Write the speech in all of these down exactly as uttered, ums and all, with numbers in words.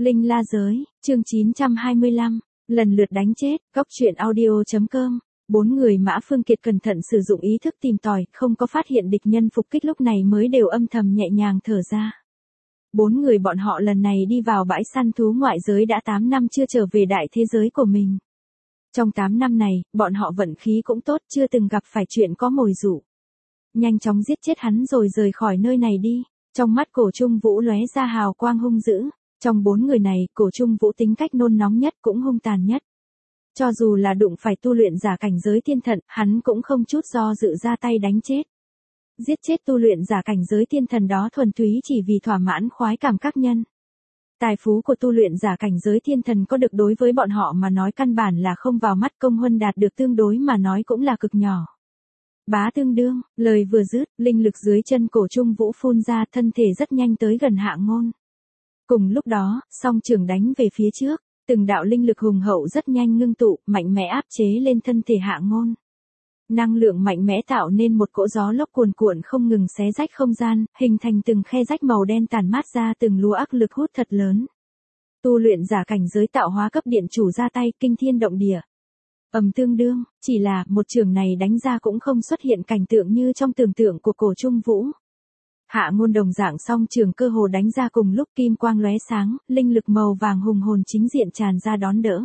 Linh La Giới, chương chín trăm hai mươi lăm, lần lượt đánh chết, góc truyện audio.com. Bốn người Mã Phương Kiệt cẩn thận sử dụng ý thức tìm tòi, không có phát hiện địch nhân phục kích, lúc này mới đều âm thầm nhẹ nhàng thở ra. Bốn người bọn họ lần này đi vào bãi săn thú ngoại giới đã tám năm chưa trở về đại thế giới của mình. Trong tám năm này, bọn họ vận khí cũng tốt, chưa từng gặp phải chuyện có mồi dụ. Nhanh chóng giết chết hắn rồi rời khỏi nơi này đi. Trong mắt Cổ Trung Vũ lóe ra hào quang hung dữ. Trong bốn người này, Cổ Trung Vũ tính cách nôn nóng nhất, cũng hung tàn nhất. Cho dù là đụng phải tu luyện giả cảnh giới thiên thần, hắn cũng không chút do dự ra tay đánh chết. Giết chết tu luyện giả cảnh giới thiên thần đó thuần túy chỉ vì thỏa mãn khoái cảm các nhân. Tài phú của tu luyện giả cảnh giới thiên thần có được đối với bọn họ mà nói căn bản là không vào mắt, công huân đạt được tương đối mà nói cũng là cực nhỏ. Bá tương đương, lời vừa dứt, linh lực dưới chân Cổ Trung Vũ phun ra, thân thể rất nhanh tới gần Hạ Ngôn. Cùng lúc đó, song trường đánh về phía trước, từng đạo linh lực hùng hậu rất nhanh ngưng tụ, mạnh mẽ áp chế lên thân thể Hạ Ngôn. Năng lượng mạnh mẽ tạo nên một cỗ gió lốc cuồn cuộn không ngừng xé rách không gian, hình thành từng khe rách màu đen tản mát ra từng lúa ác lực hút thật lớn. Tu luyện giả cảnh giới tạo hóa cấp điện chủ ra tay, kinh thiên động địa. Ầm tương đương, chỉ là một trường này đánh ra cũng không xuất hiện cảnh tượng như trong tưởng tượng của Cổ Trung Vũ. Hạ Ngôn đồng dạng song trường cơ hồ đánh ra cùng lúc, kim quang lóe sáng, linh lực màu vàng hùng hồn chính diện tràn ra đón đỡ.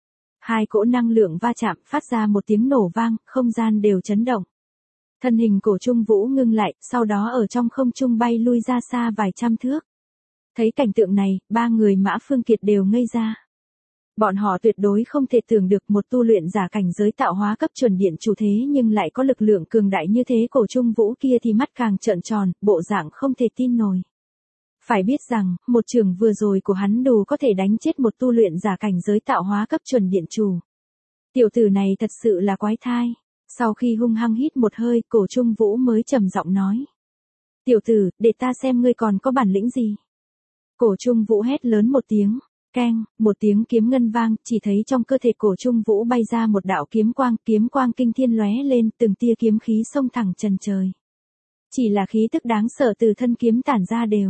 Hai cỗ năng lượng va chạm, phát ra một tiếng nổ vang, không gian đều chấn động. Thân hình Cổ Trung Vũ ngưng lại, sau đó ở trong không trung bay lui ra xa vài trăm thước. Thấy cảnh tượng này, ba người Mã Phương Kiệt đều ngây ra. Bọn họ tuyệt đối không thể tưởng được một tu luyện giả cảnh giới tạo hóa cấp chuẩn điện chủ thế nhưng lại có lực lượng cường đại như thế. Cổ Trung Vũ kia thì mắt càng trợn tròn, bộ dạng không thể tin nổi. Phải biết rằng, một trường vừa rồi của hắn đủ có thể đánh chết một tu luyện giả cảnh giới tạo hóa cấp chuẩn điện chủ. Tiểu tử này thật sự là quái thai. Sau khi hung hăng hít một hơi, Cổ Trung Vũ mới trầm giọng nói. Tiểu tử, để ta xem ngươi còn có bản lĩnh gì. Cổ Trung Vũ hét lớn một tiếng. Keng, một tiếng kiếm ngân vang, chỉ thấy trong cơ thể Cổ Trung Vũ bay ra một đạo kiếm quang, kiếm quang kinh thiên lóe lên, từng tia kiếm khí xông thẳng trần trời. Chỉ là khí tức đáng sợ từ thân kiếm tản ra đều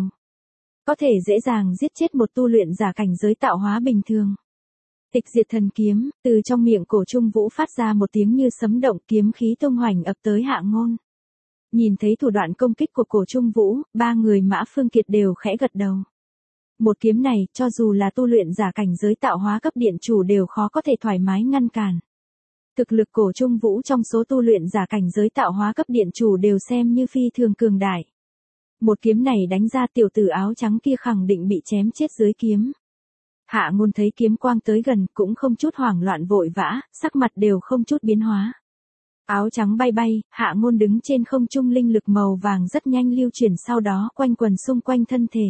có thể dễ dàng giết chết một tu luyện giả cảnh giới tạo hóa bình thường. Tịch diệt thần kiếm, từ trong miệng Cổ Trung Vũ phát ra một tiếng như sấm động, kiếm khí tung hoành ập tới Hạ Ngôn. Nhìn thấy thủ đoạn công kích của Cổ Trung Vũ, ba người Mã Phương Kiệt đều khẽ gật đầu. Một kiếm này, cho dù là tu luyện giả cảnh giới tạo hóa cấp điện chủ đều khó có thể thoải mái ngăn cản. Thực lực Cổ Trung Vũ trong số tu luyện giả cảnh giới tạo hóa cấp điện chủ đều xem như phi thường cường đại. Một kiếm này đánh ra, tiểu tử áo trắng kia khẳng định bị chém chết dưới kiếm. Hạ Ngôn thấy kiếm quang tới gần, cũng không chút hoảng loạn vội vã, sắc mặt đều không chút biến hóa. Áo trắng bay bay, Hạ Ngôn đứng trên không trung, linh lực màu vàng rất nhanh lưu chuyển, sau đó quanh quần xung quanh thân thể.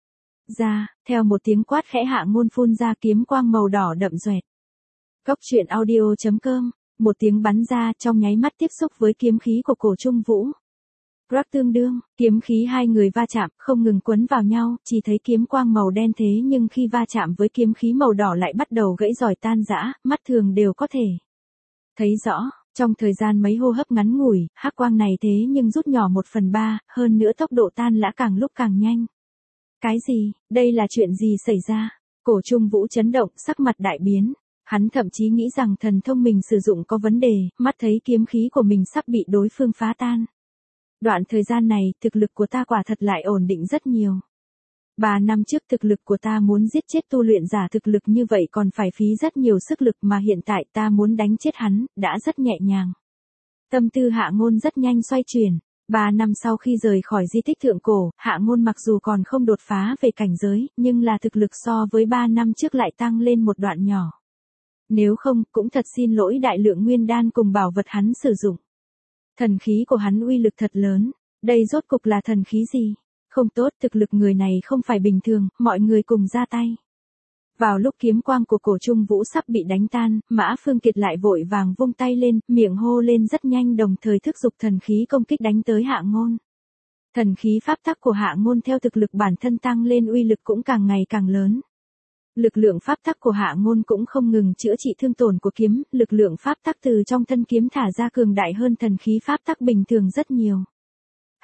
Ra, theo một tiếng quát khẽ, Hạ Ngôn phun ra kiếm quang màu đỏ đậm doẹt. Góc truyện audio.com, một tiếng bắn ra, trong nháy mắt tiếp xúc với kiếm khí của Cổ Trung Vũ. Rắc tương đương, kiếm khí hai người va chạm, không ngừng quấn vào nhau, chỉ thấy kiếm quang màu đen thế nhưng khi va chạm với kiếm khí màu đỏ lại bắt đầu gãy rời tan rã, mắt thường đều có thể thấy rõ. Trong thời gian mấy hô hấp ngắn ngủi, hắc quang này thế nhưng rút nhỏ một phần ba, hơn nữa tốc độ tan rã càng lúc càng nhanh. Cái gì, đây là chuyện gì xảy ra? Cổ Trung Vũ chấn động, sắc mặt đại biến. Hắn thậm chí nghĩ rằng thần thông mình sử dụng có vấn đề, mắt thấy kiếm khí của mình sắp bị đối phương phá tan. Đoạn thời gian này, thực lực của ta quả thật lại ổn định rất nhiều. Ba năm trước thực lực của ta muốn giết chết tu luyện giả thực lực như vậy còn phải phí rất nhiều sức lực, mà hiện tại ta muốn đánh chết hắn, đã rất nhẹ nhàng. Tâm tư Hạ Ngôn rất nhanh xoay chuyển. Ba năm sau khi rời khỏi di tích thượng cổ, Hạ Ngôn mặc dù còn không đột phá về cảnh giới, nhưng là thực lực so với ba năm trước lại tăng lên một đoạn nhỏ. Nếu không, cũng thật xin lỗi đại lượng nguyên đan cùng bảo vật hắn sử dụng. Thần khí của hắn uy lực thật lớn, đây rốt cục là thần khí gì? Không tốt, thực lực người này không phải bình thường, mọi người cùng ra tay. Vào lúc kiếm quang của Cổ Trung Vũ sắp bị đánh tan, Mã Phương Kiệt lại vội vàng vung tay lên, miệng hô lên rất nhanh, đồng thời thúc giục thần khí công kích đánh tới Hạ Ngôn. Thần khí pháp tắc của Hạ Ngôn theo thực lực bản thân tăng lên, uy lực cũng càng ngày càng lớn. Lực lượng pháp tắc của Hạ Ngôn cũng không ngừng chữa trị thương tổn của kiếm, lực lượng pháp tắc từ trong thân kiếm thả ra cường đại hơn thần khí pháp tắc bình thường rất nhiều.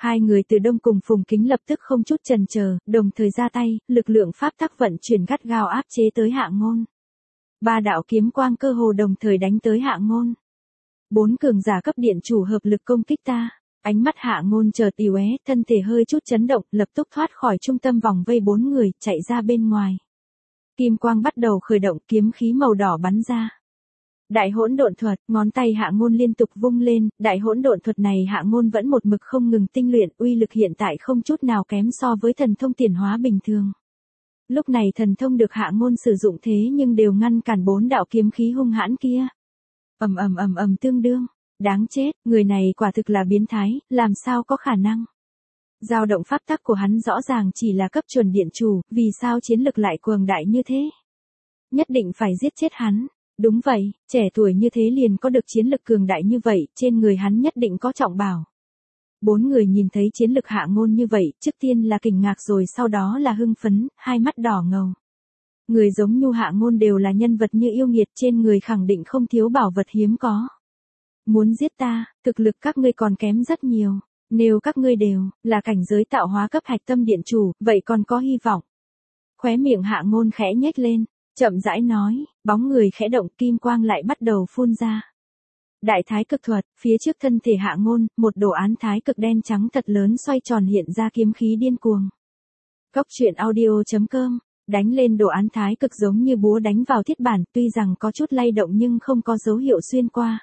Hai người từ đông cùng Phùng Kính lập tức không chút chần chờ, đồng thời ra tay, lực lượng pháp tắc vận chuyển gắt gao áp chế tới Hạ Ngôn. Ba đạo kiếm quang cơ hồ đồng thời đánh tới Hạ Ngôn. Bốn cường giả cấp điện chủ hợp lực công kích ta. Ánh mắt Hạ Ngôn chợt yếu é, thân thể hơi chút chấn động, lập tức thoát khỏi trung tâm vòng vây bốn người, chạy ra bên ngoài. Kim quang bắt đầu khởi động, kiếm khí màu đỏ bắn ra. Đại hỗn độn thuật, ngón tay Hạ Ngôn liên tục vung lên, đại hỗn độn thuật này Hạ Ngôn vẫn một mực không ngừng tinh luyện, uy lực hiện tại không chút nào kém so với thần thông tiền hóa bình thường. Lúc này thần thông được Hạ Ngôn sử dụng thế nhưng đều ngăn cản bốn đạo kiếm khí hung hãn kia. Ầm ầm ầm ầm tương đương, đáng chết, người này quả thực là biến thái, làm sao có khả năng? Dao động pháp tắc của hắn rõ ràng chỉ là cấp chuẩn điện chủ, vì sao chiến lực lại cường đại như thế? Nhất định phải giết chết hắn. Đúng vậy, trẻ tuổi như thế liền có được chiến lực cường đại như vậy, trên người hắn nhất định có trọng bảo. Bốn người nhìn thấy chiến lực Hạ Ngôn như vậy, trước tiên là kinh ngạc rồi sau đó là hưng phấn, hai mắt đỏ ngầu. Người giống Nhu Hạ Ngôn đều là nhân vật như yêu nghiệt, trên người khẳng định không thiếu bảo vật hiếm có. Muốn giết ta, thực lực các ngươi còn kém rất nhiều. Nếu các ngươi đều là cảnh giới tạo hóa cấp hạch tâm điện chủ, vậy còn có hy vọng. Khóe miệng Hạ Ngôn khẽ nhếch lên, chậm rãi nói, bóng người khẽ động, kim quang lại bắt đầu phun ra. Đại thái cực thuật, phía trước thân thể Hạ Ngôn, một đồ án thái cực đen trắng thật lớn xoay tròn hiện ra kiếm khí điên cuồng. Cốc truyện audio chấm com, đánh lên đồ án thái cực giống như búa đánh vào thiết bản, tuy rằng có chút lay động nhưng không có dấu hiệu xuyên qua.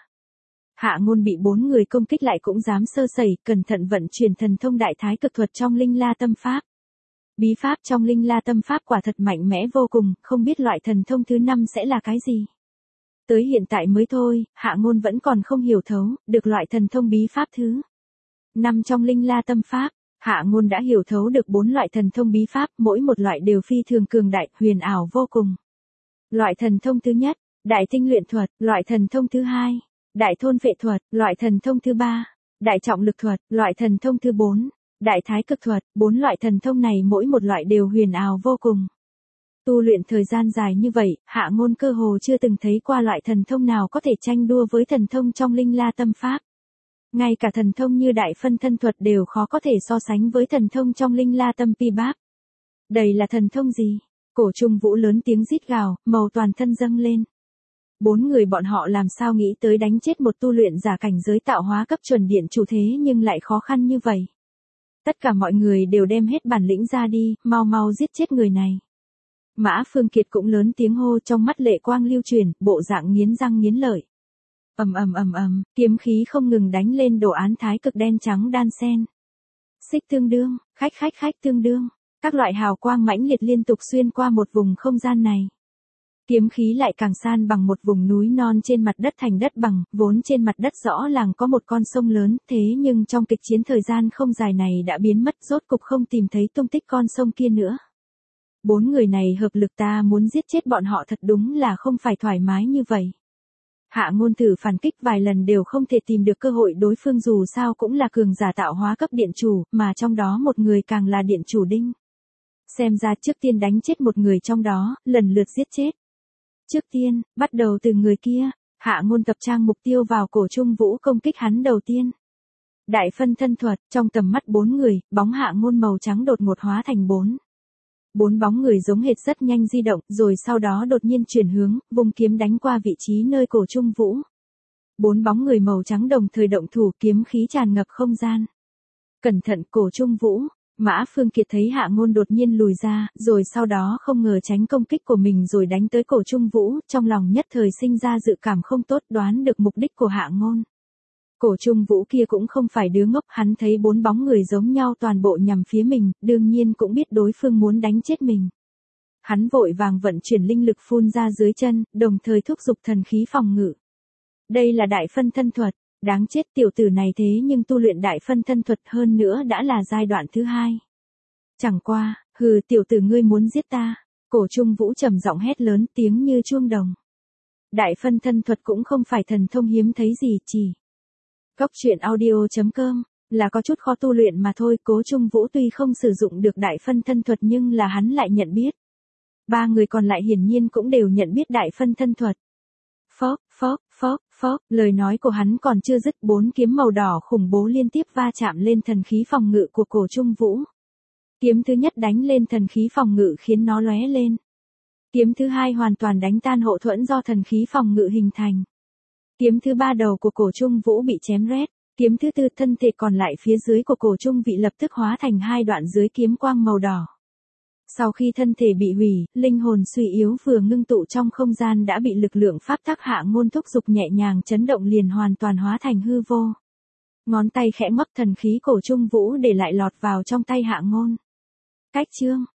Hạ Ngôn bị bốn người công kích lại cũng dám sơ sẩy, cẩn thận vận chuyển thần thông đại thái cực thuật trong Linh La Tâm Pháp. Bí pháp trong Linh La Tâm Pháp quả thật mạnh mẽ vô cùng, không biết loại thần thông thứ năm sẽ là cái gì. Tới hiện tại mới thôi, Hạ Ngôn vẫn còn không hiểu thấu, được loại thần thông bí pháp thứ năm trong Linh La Tâm Pháp. Hạ Ngôn đã hiểu thấu được bốn loại thần thông bí pháp, mỗi một loại đều phi thường cường đại, huyền ảo vô cùng. Loại thần thông thứ nhất, đại tinh luyện thuật, loại thần thông thứ hai, đại thôn vệ thuật, loại thần thông thứ ba, đại trọng lực thuật, loại thần thông thứ bốn, đại thái cực thuật, bốn loại thần thông này mỗi một loại đều huyền ảo vô cùng. Tu luyện thời gian dài như vậy, Hạ Ngôn cơ hồ chưa từng thấy qua loại thần thông nào có thể tranh đua với thần thông trong Linh La Tâm Pháp. Ngay cả thần thông như đại phân thân thuật đều khó có thể so sánh với thần thông trong Linh La Tâm Pi Báp. Đây là thần thông gì? Cổ Trung Vũ lớn tiếng rít gào, màu toàn thân dâng lên. Bốn người bọn họ làm sao nghĩ tới đánh chết một tu luyện giả cảnh giới tạo hóa cấp chuẩn điện chủ thế nhưng lại khó khăn như vậy. Tất cả mọi người đều đem hết bản lĩnh ra đi, mau mau giết chết người này. Mã Phương Kiệt cũng lớn tiếng hô, trong mắt lệ quang lưu chuyển, bộ dạng nghiến răng nghiến lợi. Ầm ầm ầm ầm, kiếm khí không ngừng đánh lên đồ án thái cực đen trắng đan sen. Xích tương đương, khách khách khách tương đương, các loại hào quang mãnh liệt liên tục xuyên qua một vùng không gian này. Kiếm khí lại càng san bằng một vùng núi non trên mặt đất thành đất bằng, vốn trên mặt đất rõ ràng có một con sông lớn, thế nhưng trong kịch chiến thời gian không dài này đã biến mất, rốt cục không tìm thấy tung tích con sông kia nữa. Bốn người này hợp lực, ta muốn giết chết bọn họ thật đúng là không phải thoải mái như vậy. Hạ Ngôn thử phản kích vài lần đều không thể tìm được cơ hội, đối phương dù sao cũng là cường giả tạo hóa cấp điện chủ, mà trong đó một người càng là điện chủ đinh. Xem ra trước tiên đánh chết một người trong đó, lần lượt giết chết. Trước tiên, bắt đầu từ người kia, Hạ Ngôn tập trang mục tiêu vào Cổ Trung Vũ công kích hắn đầu tiên. Đại phân thân thuật, trong tầm mắt bốn người, bóng Hạ Ngôn màu trắng đột ngột hóa thành bốn. Bốn bóng người giống hệt rất nhanh di động, rồi sau đó đột nhiên chuyển hướng, vùng kiếm đánh qua vị trí nơi Cổ Trung Vũ. Bốn bóng người màu trắng đồng thời động thủ, kiếm khí tràn ngập không gian. Cẩn thận, Cổ Trung Vũ. Mã Phương Kiệt thấy Hạ Ngôn đột nhiên lùi ra, rồi sau đó không ngờ tránh công kích của mình rồi đánh tới Cổ Trung Vũ, trong lòng nhất thời sinh ra dự cảm không tốt, đoán được mục đích của Hạ Ngôn. Cổ Trung Vũ kia cũng không phải đứa ngốc, hắn thấy bốn bóng người giống nhau toàn bộ nhằm phía mình, đương nhiên cũng biết đối phương muốn đánh chết mình. Hắn vội vàng vận chuyển linh lực phun ra dưới chân, đồng thời thúc giục thần khí phòng ngự. Đây là đại phân thân thuật. Đáng chết, tiểu tử này thế nhưng tu luyện đại phân thân thuật, hơn nữa đã là giai đoạn thứ hai. Chẳng qua, hừ, tiểu tử ngươi muốn giết ta. Cổ Trung Vũ trầm giọng hét lớn, tiếng như chuông đồng. Đại phân thân thuật cũng không phải thần thông hiếm thấy gì, chỉ cốc truyện audio chấm com là có chút khó tu luyện mà thôi. Cố Trung Vũ tuy không sử dụng được đại phân thân thuật nhưng là hắn lại nhận biết. Ba người còn lại hiển nhiên cũng đều nhận biết đại phân thân thuật. phốc, phốc, phốc, phốc, lời nói của hắn còn chưa dứt, bốn kiếm màu đỏ khủng bố liên tiếp va chạm lên thần khí phòng ngự của Cổ Trung Vũ. Kiếm thứ nhất đánh lên thần khí phòng ngự khiến nó lóe lên. Kiếm thứ hai hoàn toàn đánh tan hộ thuẫn do thần khí phòng ngự hình thành. Kiếm thứ ba đầu của Cổ Trung Vũ bị chém rét. Kiếm thứ tư thân thể còn lại phía dưới của Cổ Trung Vị lập tức hóa thành hai đoạn dưới kiếm quang màu đỏ. Sau khi thân thể bị hủy, linh hồn suy yếu vừa ngưng tụ trong không gian đã bị lực lượng pháp tắc Hạ Ngôn thúc giục nhẹ nhàng chấn động liền hoàn toàn hóa thành hư vô. Ngón tay khẽ ngoắc thần khí Cổ Trung Vũ để lại lọt vào trong tay Hạ Ngôn. Cách chương